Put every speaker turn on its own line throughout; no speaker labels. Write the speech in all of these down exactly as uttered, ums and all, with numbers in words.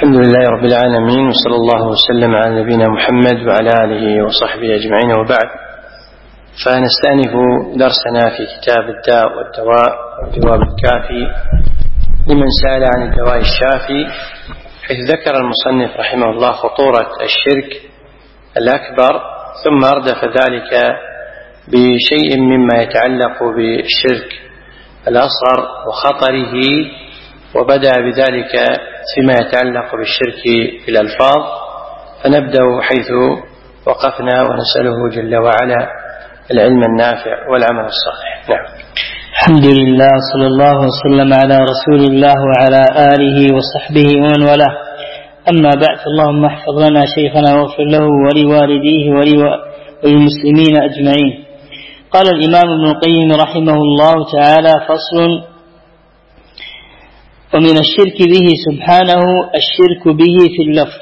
الحمد لله رب العالمين، وصلى الله وسلم على نبينا محمد وعلى آله وصحبه أجمعين، وبعد. فنستأنف درسنا في كتاب الداء والدواء والجواب الكافي لمن سأل عن الدواء الشافي، حيث ذكر المصنف رحمه الله خطورة الشرك الأكبر، ثم أردف ذلك بشيء مما يتعلق بالشرك الأصغر وخطره، وبدأ بذلك فيما يتعلق بالشرك في الألفاظ. فنبدأ حيث وقفنا، ونسأله جل وعلا العلم النافع والعمل الصالح. نعم.
الحمد لله، صلى الله وسلم على رسول الله وعلى آله وصحبه ومن والاه. أما بعد، اللهم احفظ لنا شيخنا واغفر له ولوالديه وللمسلمين أجمعين. قال الإمام ابن القيم رحمه الله تعالى: فصل. ومن الشرك به سبحانه الشرك به في اللفظ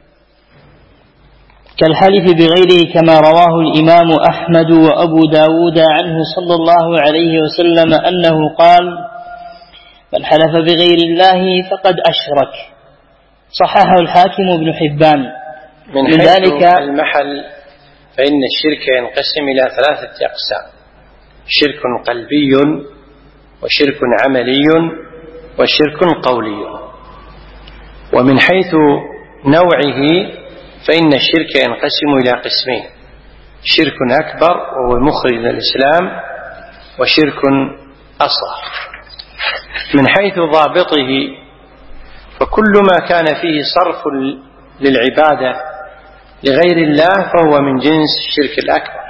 كالحلف بغيره، كما رواه الإمام أحمد وأبو داود عنه صلى الله عليه وسلم أنه قال: من حلف بغير الله فقد أشرك. صححه الحاكم ابن حبان.
من
من ذلك
المحل، فإن الشرك ينقسم إلى ثلاثة أقسام: شرك قلبي، وشرك عملي، وشرك قولي. ومن حيث نوعه فإن الشرك ينقسم إلى قسمين: شرك أكبر وهو مخرج من الإسلام، وشرك أصغر. من حيث ضابطه، فكل ما كان فيه صرف للعبادة لغير الله فهو من جنس الشرك الأكبر،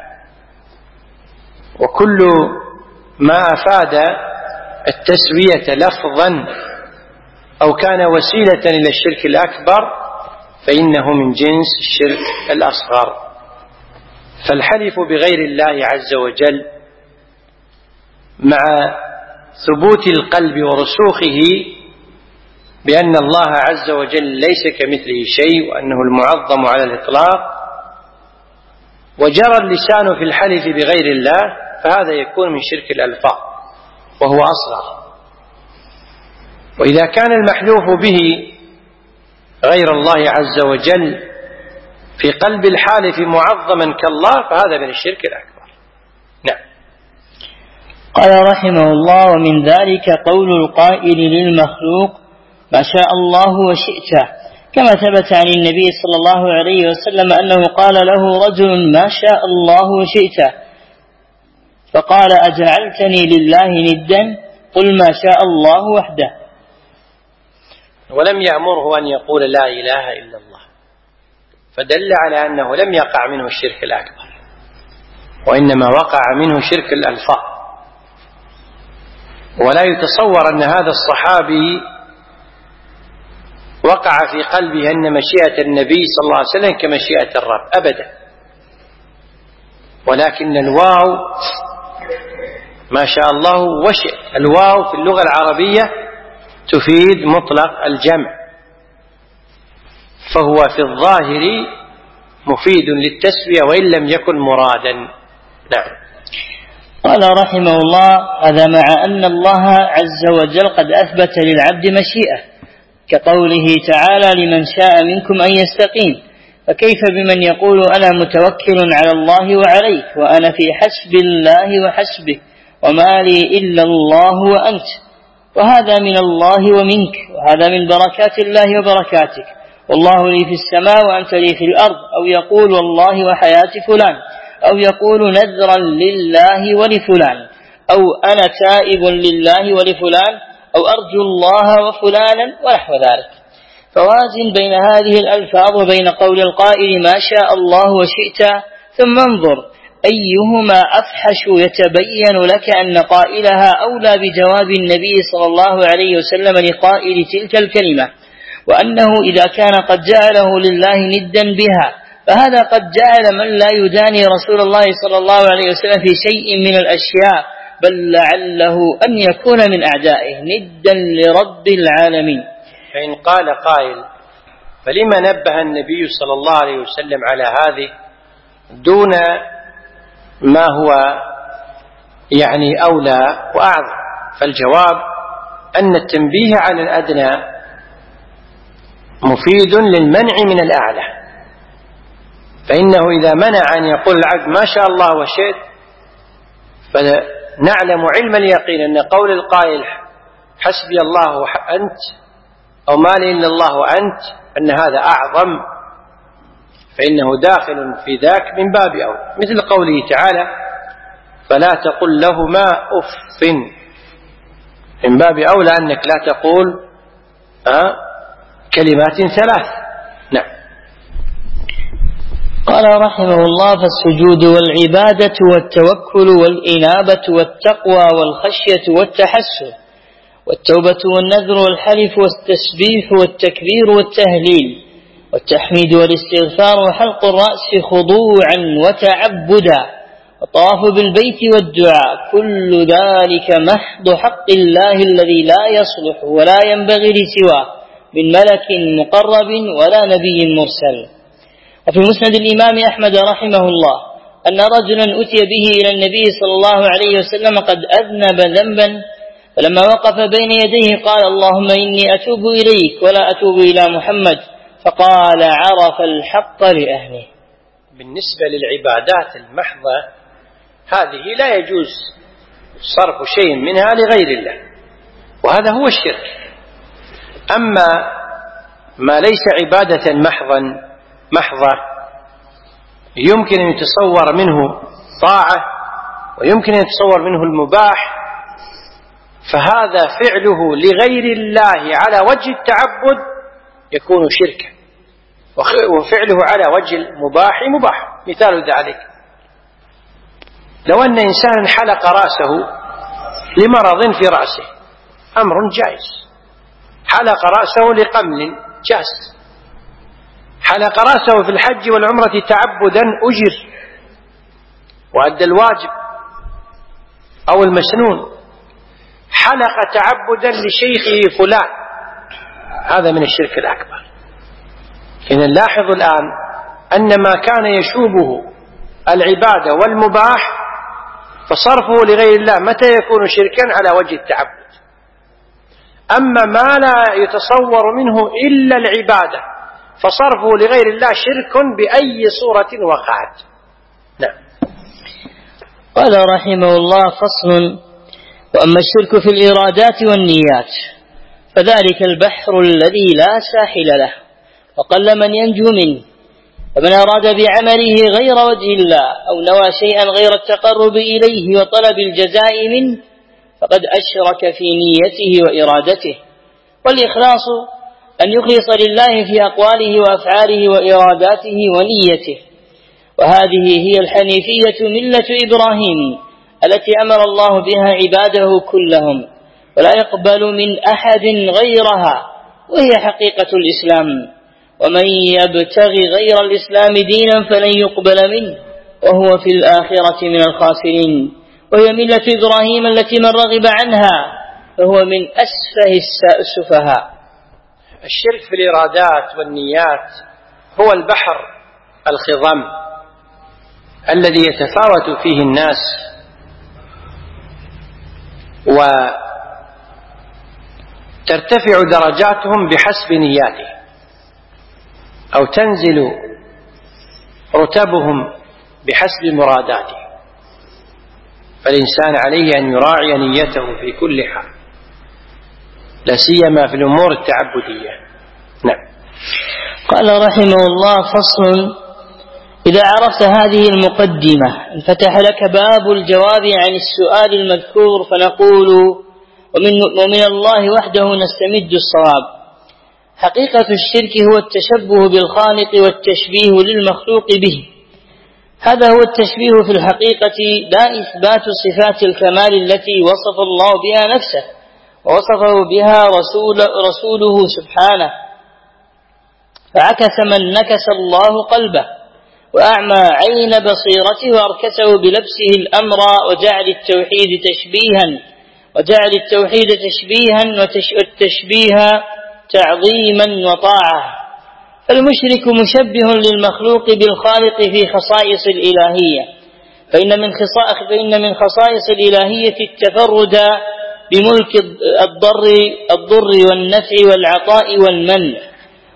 وكل ما أفاد التسوية لفظا أو كان وسيلة إلى الشرك الأكبر فإنه من جنس الشرك الأصغر. فالحلف بغير الله عز وجل مع ثبوت القلب ورسوخه بأن الله عز وجل ليس كمثله شيء، وأنه المعظم على الإطلاق، وجرى اللسان في الحلف بغير الله، فهذا يكون من شرك الألفاظ وهو أصغر. وإذا كان المحلوف به غير الله عز وجل في قلب الحالف معظما كالله، فهذا من الشرك الأكبر. نعم.
قال رحمه الله: ومن ذلك قول القائل للمخلوق ما شاء الله وشئت، كما ثبت عن النبي صلى الله عليه وسلم أنه قال له رجل: ما شاء الله وشئت، فقال: أجعلتني لله ندا؟ قل ما شاء الله وحده.
ولم يأمره أن يقول لا إله إلا الله، فدل على أنه لم يقع منه الشرك الأكبر، وإنما وقع منه شرك الألفاظ. ولا يتصور أن هذا الصحابي وقع في قلبه أن مشيئة النبي صلى الله عليه وسلم كمشيئة الرب أبدا، ولكن الواو ما شاء الله وشئ، الواو في اللغة العربية تفيد مطلق الجمع، فهو في الظاهر مفيد للتسوية وإن لم يكن مرادا. نعم.
قال رحمه الله: هذا مع أن الله عز وجل قد أثبت للعبد مشيئة، كقوله تعالى: لمن شاء منكم أن يستقيم. فكيف بمن يقول أنا متوكل على الله وعليك، وأنا في حسب الله وحسبه، وما لي إلا الله وأنت، وهذا من الله ومنك، وهذا من بركات الله وبركاتك، والله لي في السماء وأنت لي في الأرض. أو يقول والله وحياة فلان، أو يقول نذرا لله ولفلان، أو أنا تائب لله ولفلان، أو أرجو الله وفلانا، ونحو ذلك. فوازن بين هذه الألفاظ وبين قول القائل ما شاء الله وشئت، ثم انظر أيهما أفحش، يتبين لك أن قائلها أولى بجواب النبي صلى الله عليه وسلم لقائل تلك الكلمة، وأنه إذا كان قد جعله لله ندا بها، فهذا قد جعل من لا يداني رسول الله صلى الله عليه وسلم في شيء من الأشياء، بل لعله أن يكون من أعدائه ندا لرب العالمين.
فإن قال قائل: فلما نبه النبي صلى الله عليه وسلم على هذه دون ما هو يعني أولى وأعظم؟ فالجواب أن التنبيه على الأدنى مفيد للمنع من الأعلى، فإنه إذا منع أن يقول العبد ما شاء الله وشئت، فنعلم علم اليقين أن قول القائل حسبي الله وأنت أو ما لي إلا الله وأنت أن هذا أعظم، فإنه داخل في ذاك من باب أولى، مثل قوله تعالى فلا تقل لهما أف، من باب أولى أنك لا تقول أه كلمات ثلاث. نعم.
قال رحمه الله: فالسجود والعبادة والتوكل والإنابة والتقوى والخشية والتحسن والتوبة والنذر والحلف والتسبيح والتكبير والتهليل والتحميد والاستغفار وحلق الرأس خضوعا وتعبدا والطواف بالبيت والدعاء، كل ذلك محض حق الله الذي لا يصلح ولا ينبغي لسواه من ملك مقرب ولا نبي مرسل. وفي مسند الإمام أحمد رحمه الله أن رجلا أتي به إلى النبي صلى الله عليه وسلم قد أذنب ذنبا، فلما وقف بين يديه قال: اللهم إني أتوب إليك ولا أتوب إلى محمد، فقال: عرف الحق لأهله.
بالنسبة للعبادات المحضة هذه لا يجوز صرف شيء منها لغير الله، وهذا هو الشرك. أما ما ليس عبادة محضا محضة يمكن أن يتصور منه طاعة ويمكن أن يتصور منه المباح، فهذا فعله لغير الله على وجه التعبد يكون شركا، وفعله على وجه المباح مباح. مثال ذلك لو أن إنسان حلق رأسه لمرض في رأسه، أمر جائز. حلق رأسه لقمل جائز. حلق رأسه في الحج والعمرة تعبدا أجر وأدى الواجب أو المسنون. حلق تعبدا لشيخه فلان، هذا من الشرك الأكبر. إذا لاحظوا الآن أن ما كان يشوبه العبادة والمباح فصرفه لغير الله متى يكون شركا على وجه التعبد. أما ما لا يتصور منه إلا العبادة فصرفه لغير الله شرك بأي صورة وقعت. نعم.
قال رحمه الله: فصل: وأما الشرك في الإرادات والنيات فذلك البحر الذي لا ساحل له وقل من ينجو منه، فمن أراد بعمله غير وجه الله أو نوى شيئا غير التقرب إليه وطلب الجزاء منه فقد أشرك في نيته وإرادته. والإخلاص أن يخلص لله في أقواله وأفعاله وإراداته ونيته، وهذه هي الحنيفية ملة إبراهيم التي أمر الله بها عباده كلهم، ولا يقبل من أحد غيرها، وهي حقيقة الإسلام. ومن يبتغي غير الإسلام دينا فلن يقبل منه وهو في الآخرة من الخاسرين. وهي ملة إبراهيم التي من رغب عنها فهو من أسفه السفهاء.
الشرك في الإرادات والنيات هو البحر الخضم الذي يتفاوت فيه الناس وترتفع درجاتهم بحسب نياته، أو تنزل رتبهم بحسب مراداته، فالإنسان عليه أن يراعي نيته في كل حال، لا سيما في الأمور التعبدية. نعم.
قال رحمه الله: فصل: إذا عرفت هذه المقدمة انفتح لك باب الجواب عن السؤال المذكور، فنقول: ومن, ومن الله وحده نستمد الصواب. حقيقة الشرك هو التشبه بالخالق والتشبيه للمخلوق به. هذا هو التشبيه في الحقيقة، لا إثبات صفات الكمال التي وصف الله بها نفسه ووصفه بها رسول رسوله سبحانه. فعكس من نكس الله قلبه وأعمى عين بصيرته وأركسه بلبسه الأمر وجعل التوحيد تشبيها وجعل التوحيد تشبيها والتشبيه تعظيما وطاعة. فالمشرك مشبه للمخلوق بالخالق في خصائص الإلهية، فإن من خصائص فإن من خصائص الإلهية التفرد بملك الضر الضر والنفع والعطاء والمنع،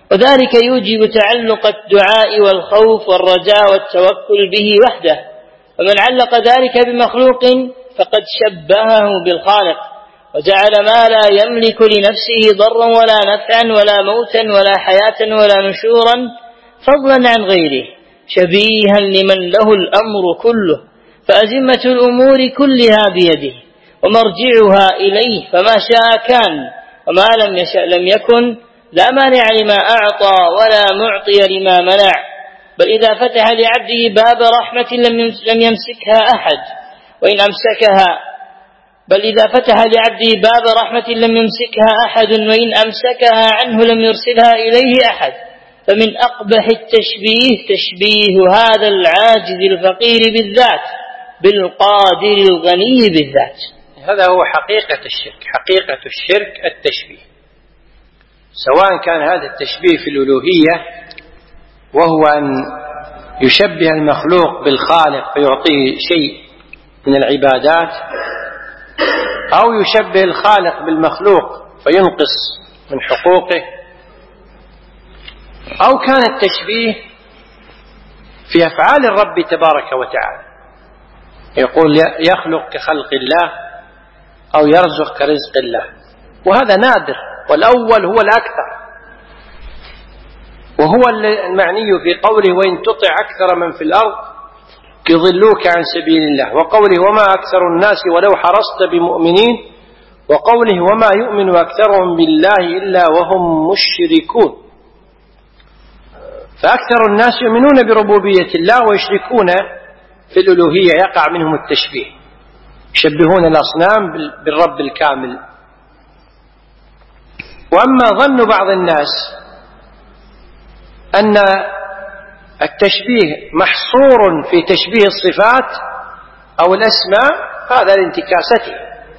وذلك يوجب تعلق الدعاء والخوف والرجاء والتوكل به وحده. ومن علق ذلك بمخلوق فقد شبهه بالخالق وجعل ما لا يملك لنفسه ضرا ولا نفعا ولا موتا ولا حياة ولا نشورا فضلا عن غيره شبيها لمن له الأمر كله، فأزمة الأمور كلها بيده ومرجعها إليه، فما شاء كان وما لم يشأ لم يكن، لا مانع لما أعطى ولا معطي لما منع. بل إذا فتح لعبده باب رحمة لم يمسكها أحد وإن أمسكها بل إذا فتح لعبده باب رحمة لم يمسكها أحد وإن أمسكها عنه لم يرسلها إليه أحد. فمن أقبح التشبيه تشبيه هذا العاجز الفقير بالذات بالقادر الغني بالذات.
هذا هو حقيقة الشرك. حقيقة الشرك التشبيه، سواء كان هذا التشبيه في الألوهية وهو أن يشبه المخلوق بالخالق فيعطيه شيء من العبادات، أو يشبه الخالق بالمخلوق فينقص من حقوقه، أو كان التشبيه في أفعال الرب تبارك وتعالى، يقول يخلق كخلق الله أو يرزق كرزق الله، وهذا نادر، والأول هو الأكثر، وهو المعني في قوله وإن تطع أكثر من في الأرض يضلوك عن سبيل الله، وقوله وما أكثر الناس ولو حرصت بمؤمنين، وقوله وما يؤمن أكثرهم بالله إلا وهم مشركون. فأكثر الناس يؤمنون بربوبية الله ويشركون في الألوهية، يقع منهم التشبيه، يشبهون الأصنام بالرب الكامل. وأما ظن بعض الناس أن التشبيه محصور في تشبيه الصفات أو الأسماء، هذا لانتكاسته،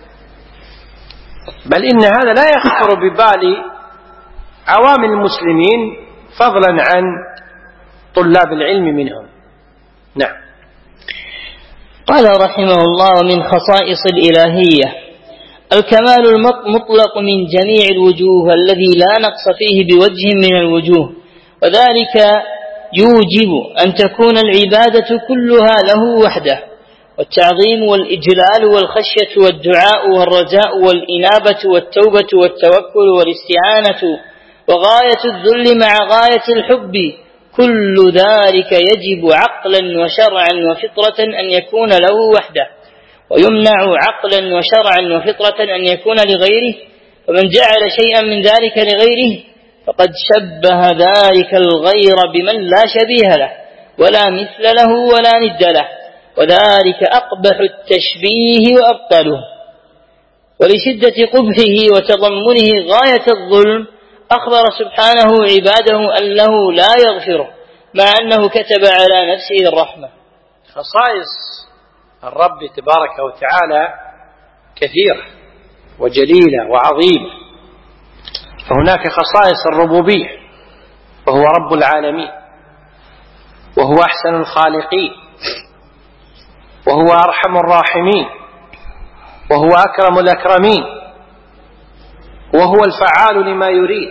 بل إن هذا لا يخطر ببال عوام المسلمين فضلا عن طلاب العلم منهم. نعم.
قال رحمه الله ومن خصائص الإلهية الكمال المطلق من جميع الوجوه الذي لا نقص فيه بوجه من الوجوه، وذلك يوجب أن تكون العبادة كلها له وحده، والتعظيم والإجلال والخشية والدعاء والرجاء والإنابة والتوبة والتوكل والاستعانة وغاية الذل مع غاية الحب، كل ذلك يجب عقلا وشرعا وفطرة أن يكون له وحده، ويمنع عقلا وشرعا وفطرة أن يكون لغيره. ومن جعل شيئا من ذلك لغيره فقد شبه ذلك الغير بمن لا شبيه له ولا مثل له ولا ند له، وذلك أقبح التشبيه وأبطله. ولشدة قبحه وتضمنه غاية الظلم أخبر سبحانه عباده أنه لا يغفره، مع أنه كتب على نفسه الرحمة.
خصائص الرب تبارك وتعالى كثيرة وجليلة وعظيمة، فهناك خصائص الربوبية، وهو رب العالمين، وهو أحسن الخالقين، وهو أرحم الراحمين، وهو أكرم الأكرمين، وهو الفعال لما يريد،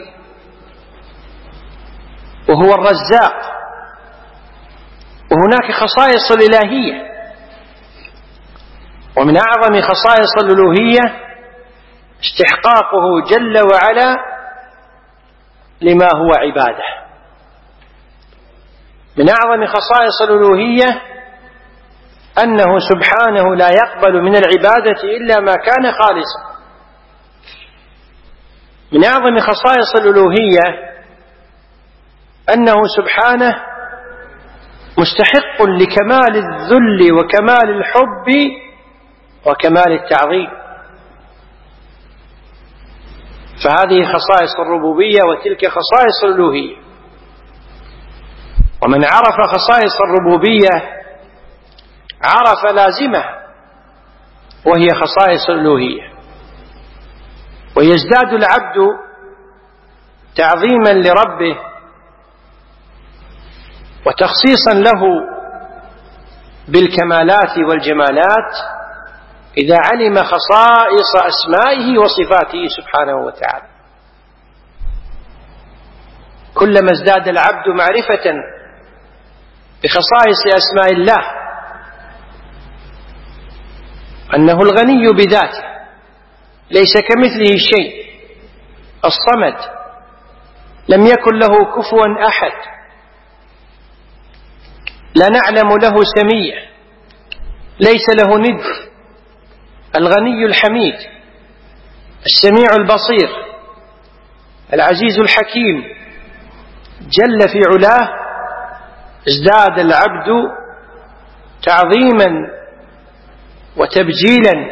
وهو الرزاق. وهناك خصائص الإلهية، ومن أعظم خصائص الألوهية استحقاقه جل وعلا لما هو عباده. من أعظم خصائص الألوهية أنه سبحانه لا يقبل من العبادة إلا ما كان خالصا. من أعظم خصائص الألوهية أنه سبحانه مستحق لكمال الذل وكمال الحب وكمال التعظيم، فهذه خصائص الربوبية وتلك خصائص الألوهية. ومن عرف خصائص الربوبية عرف لازمه وهي خصائص الألوهية، ويزداد العبد تعظيما لربه وتخصيصا له بالكمالات والجمالات إذا علم خصائص أسمائه وصفاته سبحانه وتعالى. كلما ازداد العبد معرفة بخصائص أسماء الله، أنه الغني بذاته ليس كمثله شيء، الصمد لم يكن له كفوا أحد، لا نعلم له سميع، ليس له ند، الغني الحميد السميع البصير العزيز الحكيم جل في علاه. ازداد العبد تعظيما وتبجيلا،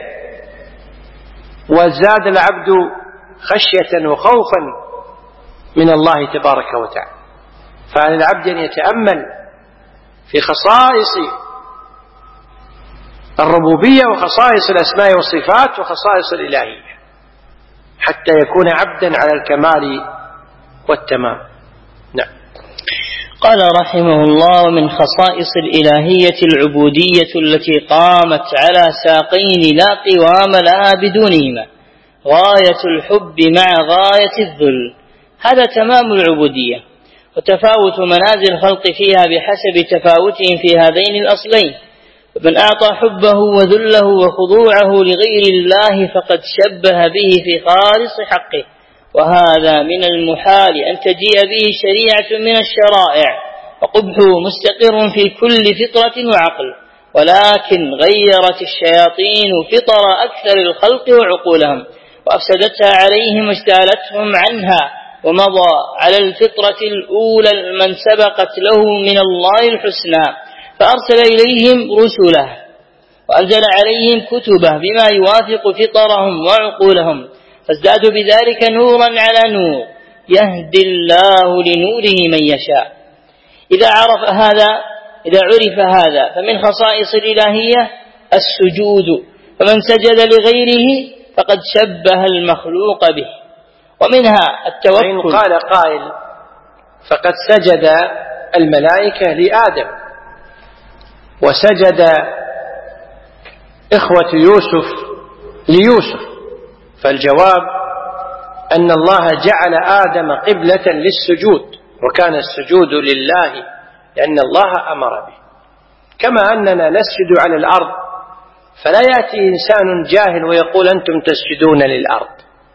وازداد العبد خشية وخوفا من الله تبارك وتعالى. فعلى العبد أن يتأمل في خصائص الربوبية وخصائص الأسماء والصفات وخصائص الإلهية حتى يكون عبدا على الكمال والتمام. نعم.
قال رحمه الله: ومن خصائص الإلهية العبودية التي قامت على ساقين لا قوام لها بدونهما، غاية الحب مع غاية الذل. هذا تمام العبودية، وتفاوت منازل الخلق فيها بحسب تفاوتهم في هذين الأصلين. ومن أعطى حبه وذله وخضوعه لغير الله فقد شبه به في خالص حقه، وهذا من المحال أن تجيء به شريعة من الشرائع، وقبحه مستقر في كل فطرة وعقل. ولكن غيرت الشياطين فطر أكثر الخلق وعقولهم، وأفسدتها عليهم واجتالتهم عنها، ومضى على الفطرة الأولى من سبقت له من الله الحسنى، فأرسل إليهم رسله وأنزل عليهم كتبه بما يوافق فطرهم وعقولهم، فازدادوا بذلك نورا على نور، يهدي الله لنوره من يشاء. إذا عرف هذا إذا عرف هذا فمن خصائص الإلهية السجود، فمن سجد لغيره فقد شبه المخلوق به. ومنها التوكل.
إن قال قائل فقد سجد الملائكة لآدم وسجد إخوة يوسف ليوسف، فالجواب أن الله جعل آدم قبلة للسجود، وكان السجود لله لأن الله أمر به. كما أننا نسجد على الأرض، فلا يأتي إنسان جاهل ويقول أنتم تسجدون للأرض،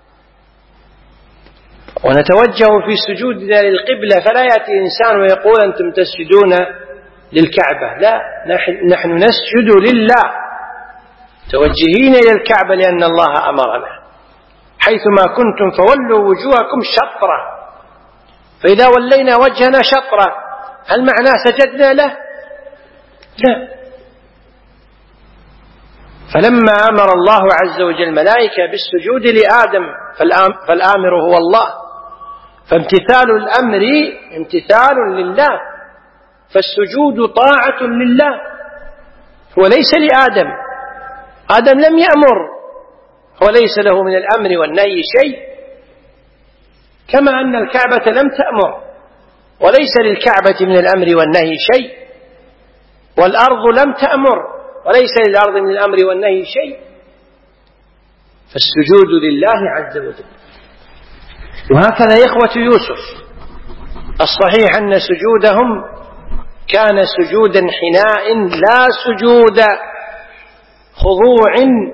ونتوجه في سجودنا للقبلة، فلا يأتي إنسان ويقول أنتم تسجدون للكعبة. لا، نحن نسجد لله توجهين إلى الكعبة لأن الله أمرنا. حيثما كنتم فولوا وجوهكم شطرة، فإذا ولينا وجهنا شطرة هل معناه سجدنا له؟ لا. فلما أمر الله عز وجل الملائكة بالسجود لآدم فالآمر هو الله، فامتثال الأمر امتثال لله، فالسجود طاعة لله وليس لآدم. آدم لم يأمر وليس له من الأمر والنهي شيء، كما أن الكعبة لم تأمر وليس للكعبة من الأمر والنهي شيء، والأرض لم تأمر وليس للأرض من الأمر والنهي شيء، فالسجود لله عز وجل. وهكذا إخوة يوسف، الصحيح أن سجودهم كان سجودا حناء لا سجود خضوع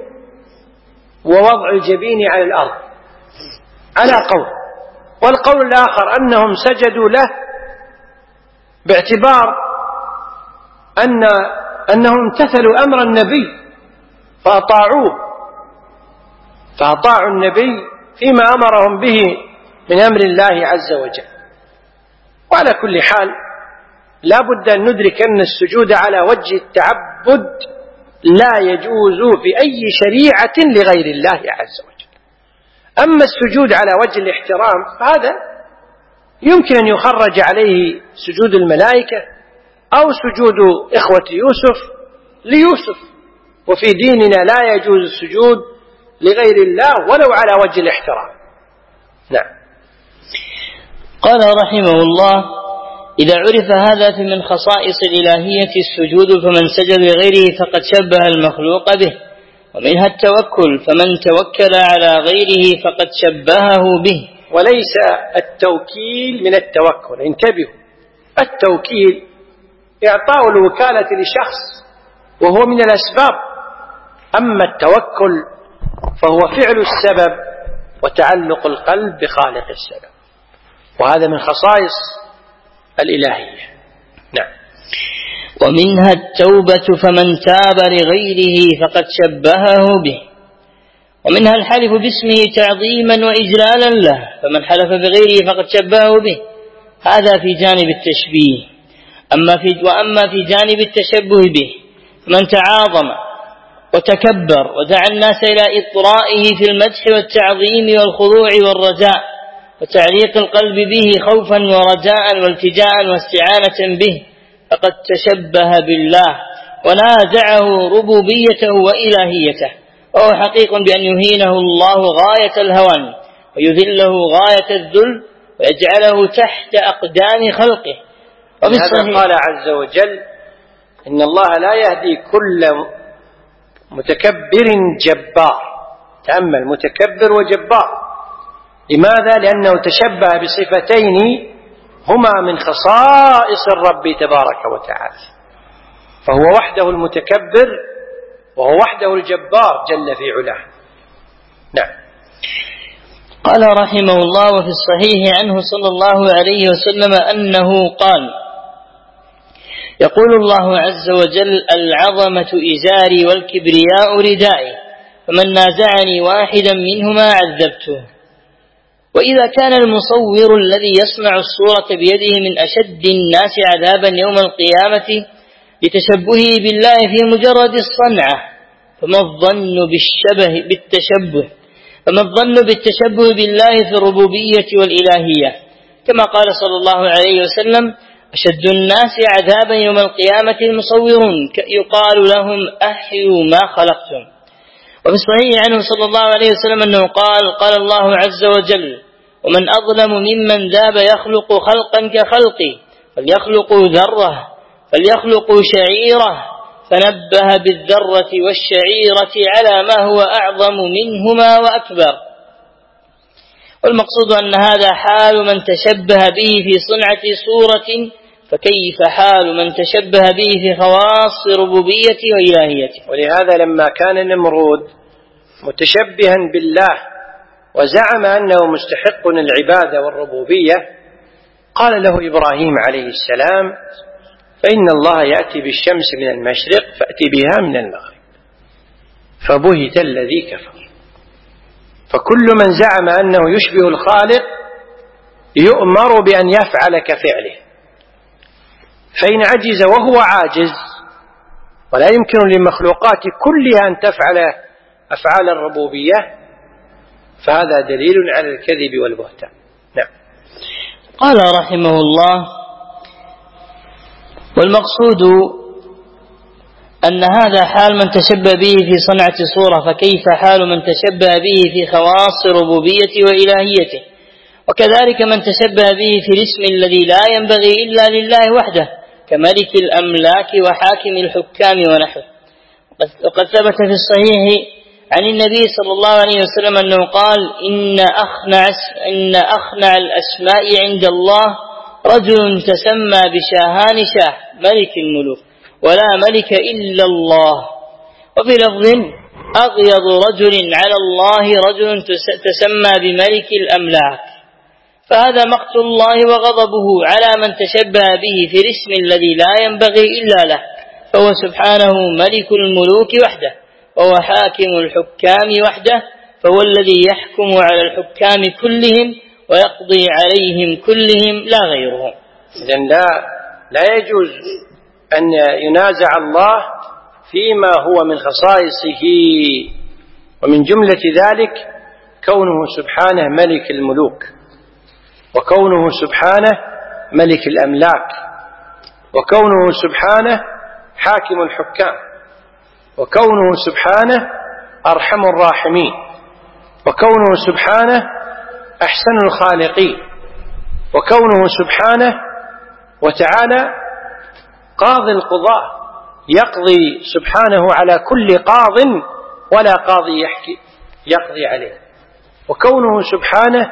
ووضع الجبين على الأرض على قول. والقول الآخر أنهم سجدوا له باعتبار أن أنهم امتثلوا أمر النبي فأطاعوه، فأطاعوا النبي فيما أمرهم به من أمر الله عز وجل. وعلى كل حال لا بد أن ندرك أن السجود على وجه التعبد لا يجوز في أي شريعة لغير الله عز وجل. أما السجود على وجه الاحترام فهذا يمكن أن يخرج عليه سجود الملائكة أو سجود إخوة يوسف ليوسف، وفي ديننا لا يجوز السجود لغير الله ولو على وجه الاحترام. نعم.
قال رحمه الله: إذا عرف هذا فمن خصائص الإلهية السجود، فمن سجد لغيره فقد شبه المخلوق به. ومنها التوكل، فمن توكل على غيره فقد شبهه به.
وليس التوكيل من التوكل. انتبهوا، التوكيل إعطاء الوكالة لشخص وهو من الأسباب، أما التوكل فهو فعل السبب وتعلق القلب بخالق السبب، وهذا من خصائص الإلهية. نعم.
ومنها التوبة فمن تاب لغيره فقد شبهه به، ومنها الحلف باسمه تعظيما وإجلالا له، فمن حلف بغيره فقد شبهه به، هذا في جانب التشبيه. أما في وأما في جانب التشبه به من تعاظم وتكبر ودعا الناس إلى إطرائه في المدح والتعظيم والخضوع والرجاء وتعليق القلب به خوفا ورجاء والتجاء واستعانة به، فقد تشبه بالله ونازعه ربوبيته وإلهيته، وهو حقيق بأن يهينه الله غاية الهوان ويذله غاية الذل ويجعله تحت أقدام خلقه.
وبهذا قال عز وجل: إن الله لا يهدي كل متكبر جبار. تأمل، متكبر وجبار. لماذا؟ لأنه تشبه بصفتين هما من خصائص الرب تبارك وتعالى، فهو وحده المتكبر وهو وحده الجبار جل في علاه. نعم.
قال رحمه الله: وفي الصحيح عنه صلى الله عليه وسلم أنه قال: يقول الله عز وجل: العظمة إزاري والكبرياء ردائي، فمن نازعني واحدا منهما عذبته. وإذا كان المصور الذي يصنع الصورة بيده من أشد الناس عذابا يوم القيامة لتشبهه بالله في مجرد الصنعة، فما الظن بالشبه بالتشبه فما الظن بالتشبه بالله في الربوبية والإلهية، كما قال صلى الله عليه وسلم: أشد الناس عذابا يوم القيامة المصورون، يقال لهم: أحيوا ما خلقتم. وفي الصحيح عنه صلى الله عليه وسلم أنه قال: قال الله عز وجل: ومن أظلم ممن ذاب يخلق خلقا كخلقي، فليخلقوا ذرة فليخلقوا شعيرة، فنبه بالذرة والشعيرة على ما هو أعظم منهما وأكبر. والمقصود أن هذا حال من تشبه به في صنعة صورة، فكيف حال من تشبه به في خواص ربوبيته وإلهيته.
ولهذا لما كان نمرود متشبها بالله وزعم أنه مستحق العبادة والربوبية، قال له إبراهيم عليه السلام: فإن الله يأتي بالشمس من المشرق فأتي بها من المغرب. فبهت الذي كفر. فكل من زعم أنه يشبه الخالق يؤمر بأن يفعل كفعله، فإن عجز وهو عاجز، ولا يمكن للمخلوقات كلها أن تفعل أفعال الربوبية، فهذا دليل على الكذب والبهتان. نعم.
قال رحمه الله: والمقصود أن هذا حال من تشبه به في صنعة صورة، فكيف حال من تشبه به في خواص ربوبيته وإلهيته. وكذلك من تشبه به في الاسم الذي لا ينبغي إلا لله وحده، كملك الأملاك وحاكم الحكام ونحوه. وقد ثبت في الصحيح عن النبي صلى الله عليه وسلم أنه قال: إن أخنع, إن أخنع الأسماء عند الله رجل تسمى بشاهان شاه ملك الملوك، ولا ملك إلا الله. وفي لفظ: أغيض رجل على الله رجل تسمى بملك الأملاك. فهذا مقت الله وغضبه على من تشبه به في الاسم الذي لا ينبغي إلا له، فهو سبحانه ملك الملوك وحده، وهو حاكم الحكام وحده، فهو الذي يحكم على الحكام كلهم ويقضي عليهم كلهم لا غيرهم.
إذن لا, لا يجوز أن ينازع الله فيما هو من خصائصه، ومن جملة ذلك كونه سبحانه ملك الملوك، وكونه سبحانه ملك الأملاك، وكونه سبحانه حاكم الحكام، وكونه سبحانه أرحم الراحمين، وكونه سبحانه أحسن الخالقين، وكونه سبحانه وتعالى قاضي القضاة، يقضي سبحانه على كل قاض ولا قاضي يحكي يقضي عليه، وكونه سبحانه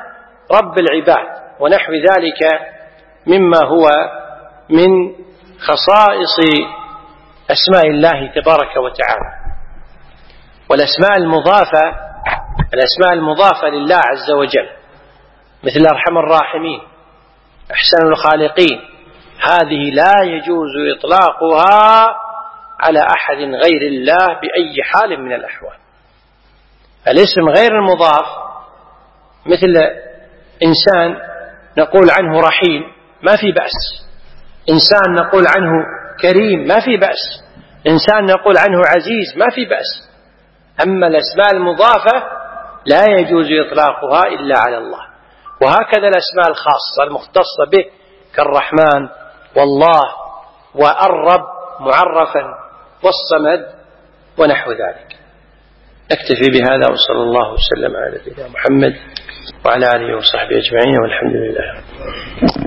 رب العباد ونحو ذلك مما هو من خصائص أسماء الله تبارك وتعالى. والأسماء المضافة الأسماء المضافة لله عز وجل مثل أرحم الراحمين، أحسن الخالقين، هذه لا يجوز إطلاقها على أحد غير الله بأي حال من الأحوال. الاسم غير المضاف مثل إنسان نقول عنه رحيم ما في بأس، إنسان نقول عنه كريم ما في بأس، إنسان نقول عنه عزيز ما في بأس. أما الأسماء المضافة لا يجوز إطلاقها إلا على الله. وهكذا الأسماء الخاصة المختصة به كالرحمن والله والرب معرفا والصمد ونحو ذلك. نكتفي بهذا وصلى الله وسلم على نبينا محمد وعلى آله وصحبه أجمعين والحمد لله.